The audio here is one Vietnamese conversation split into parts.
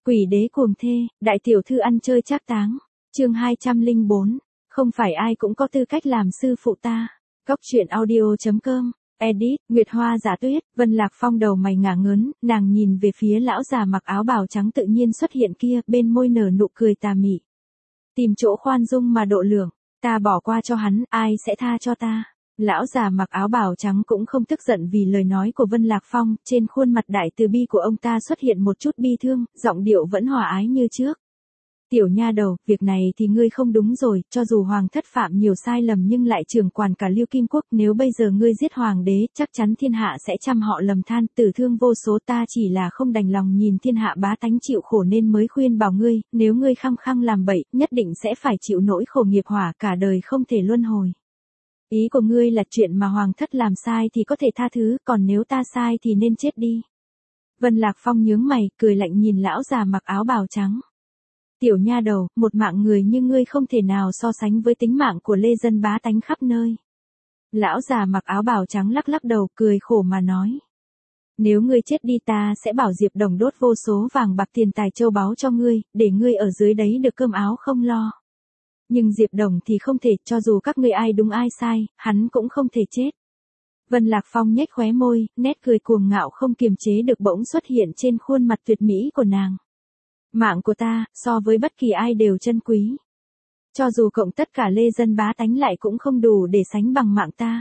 Quỷ đế cuồng thê, đại tiểu thư ăn chơi trác táng. Chương 204. Không phải ai cũng có tư cách làm sư phụ ta. Góc truyện audio.com. Edit, Nguyệt Hoa Giả Tuyết. Vân Lạc Phong đầu mày ngả ngớn, nàng nhìn về phía lão già mặc áo bào trắng tự nhiên xuất hiện kia, bên môi nở nụ cười tà mị. Tìm chỗ khoan dung mà độ lượng, ta bỏ qua cho hắn, ai sẽ tha cho ta? Lão già mặc áo bào trắng cũng không tức giận vì lời nói của Vân Lạc Phong, trên khuôn mặt đại từ bi của ông ta xuất hiện một chút bi thương, giọng điệu vẫn hòa ái như trước. Tiểu nha đầu, việc này thì ngươi không đúng rồi, cho dù hoàng thất phạm nhiều sai lầm nhưng lại trưởng quản cả Liêu Kim Quốc, nếu bây giờ ngươi giết hoàng đế, chắc chắn thiên hạ sẽ trăm họ lầm than, tử thương vô số, ta chỉ là không đành lòng nhìn thiên hạ bá tánh chịu khổ nên mới khuyên bảo ngươi, nếu ngươi khăng khăng làm bậy, nhất định sẽ phải chịu nỗi khổ nghiệp hỏa cả đời không thể luân hồi. Ý của ngươi là chuyện mà hoàng thất làm sai thì có thể tha thứ, còn nếu ta sai thì nên chết đi. Vân Lạc Phong nhướng mày, cười lạnh nhìn lão già mặc áo bào trắng. Tiểu nha đầu, một mạng người như ngươi không thể nào so sánh với tính mạng của lê dân bá tánh khắp nơi. Lão già mặc áo bào trắng lắc lắc đầu, cười khổ mà nói. Nếu ngươi chết đi ta sẽ bảo Diệp Đồng đốt vô số vàng bạc tiền tài châu báu cho ngươi, để ngươi ở dưới đấy được cơm áo không lo. Nhưng Diệp Đồng thì không thể, cho dù các ngươi ai đúng ai sai, hắn cũng không thể chết. Vân Lạc Phong nhếch khóe môi, nét cười cuồng ngạo không kiềm chế được bỗng xuất hiện trên khuôn mặt tuyệt mỹ của nàng. Mạng của ta, so với bất kỳ ai đều chân quý. Cho dù cộng tất cả lê dân bá tánh lại cũng không đủ để sánh bằng mạng ta.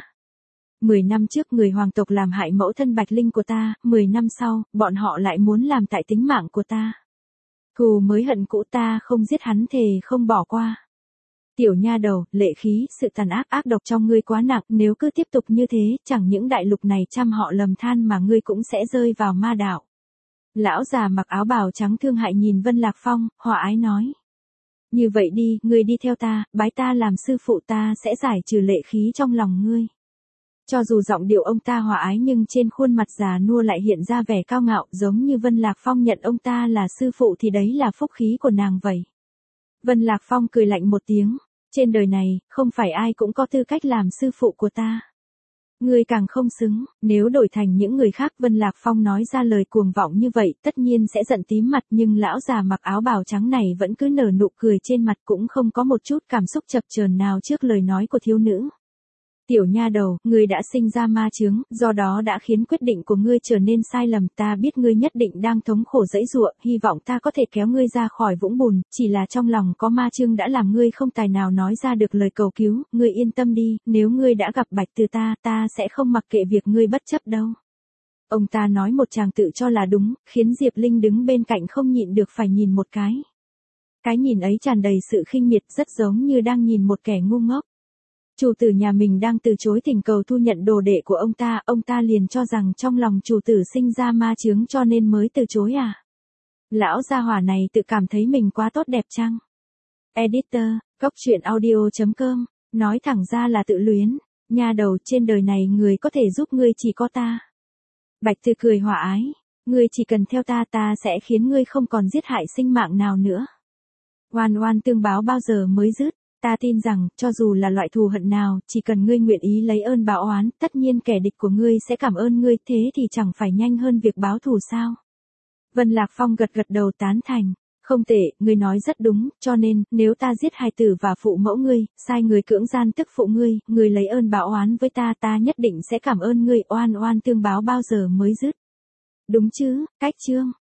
10 năm trước người hoàng tộc làm hại mẫu thân Bạch Linh của ta, 10 năm sau, bọn họ lại muốn làm tại tính mạng của ta. Thù mới hận cũ, ta không giết hắn thề không bỏ qua. Tiểu nha đầu, lệ khí, sự tàn ác ác độc trong ngươi quá nặng, nếu cứ tiếp tục như thế, chẳng những đại lục này trăm họ lầm than mà ngươi cũng sẽ rơi vào ma đạo. Lão già mặc áo bào trắng thương hại nhìn Vân Lạc Phong, hòa ái nói. Như vậy đi, ngươi đi theo ta, bái ta làm sư phụ, ta sẽ giải trừ lệ khí trong lòng ngươi. Cho dù giọng điệu ông ta hòa ái nhưng trên khuôn mặt già nua lại hiện ra vẻ cao ngạo, giống như Vân Lạc Phong nhận ông ta là sư phụ thì đấy là phúc khí của nàng vậy. Vân Lạc Phong cười lạnh một tiếng. Trên đời này, không phải ai cũng có tư cách làm sư phụ của ta. Ngươi càng không xứng, nếu đổi thành những người khác. Vân Lạc Phong nói ra lời cuồng vọng như vậy, tất nhiên sẽ giận tím mặt, nhưng lão già mặc áo bào trắng này vẫn cứ nở nụ cười trên mặt, cũng không có một chút cảm xúc chập chờn nào trước lời nói của thiếu nữ. Tiểu nha đầu, ngươi đã sinh ra ma chướng, do đó đã khiến quyết định của ngươi trở nên sai lầm, ta biết ngươi nhất định đang thống khổ giãy giụa, hy vọng ta có thể kéo ngươi ra khỏi vũng bùn, chỉ là trong lòng có ma chướng đã làm ngươi không tài nào nói ra được lời cầu cứu, ngươi yên tâm đi, nếu ngươi đã gặp Bạch Từ ta sẽ không mặc kệ việc ngươi bất chấp đâu. Ông ta nói một tràng tự cho là đúng, khiến Diệp Linh đứng bên cạnh không nhịn được phải nhìn một cái. Cái nhìn ấy tràn đầy sự khinh miệt, rất giống như đang nhìn một kẻ ngu ngốc. Chủ tử nhà mình đang từ chối thỉnh cầu thu nhận đồ đệ của ông ta liền cho rằng trong lòng chủ tử sinh ra ma chướng cho nên mới từ chối à? Lão gia hỏa này tự cảm thấy mình quá tốt đẹp chăng? Editor, góc truyện audio.com, nói thẳng ra là tự luyến, nha đầu, trên đời này người có thể giúp ngươi chỉ có ta. Bạch Từ cười hòa ái, ngươi chỉ cần theo ta sẽ khiến ngươi không còn giết hại sinh mạng nào nữa. Oan oan tương báo bao giờ mới dứt? Ta tin rằng, cho dù là loại thù hận nào, chỉ cần ngươi nguyện ý lấy ơn báo oán, tất nhiên kẻ địch của ngươi sẽ cảm ơn ngươi, thế thì chẳng phải nhanh hơn việc báo thù sao? Vân Lạc Phong gật gật đầu tán thành. Không tệ, ngươi nói rất đúng, cho nên, nếu ta giết hài tử và phụ mẫu ngươi, sai người cưỡng gian tức phụ ngươi lấy ơn báo oán với ta nhất định sẽ cảm ơn ngươi, oan oan tương báo bao giờ mới dứt? Đúng chứ, cách chương.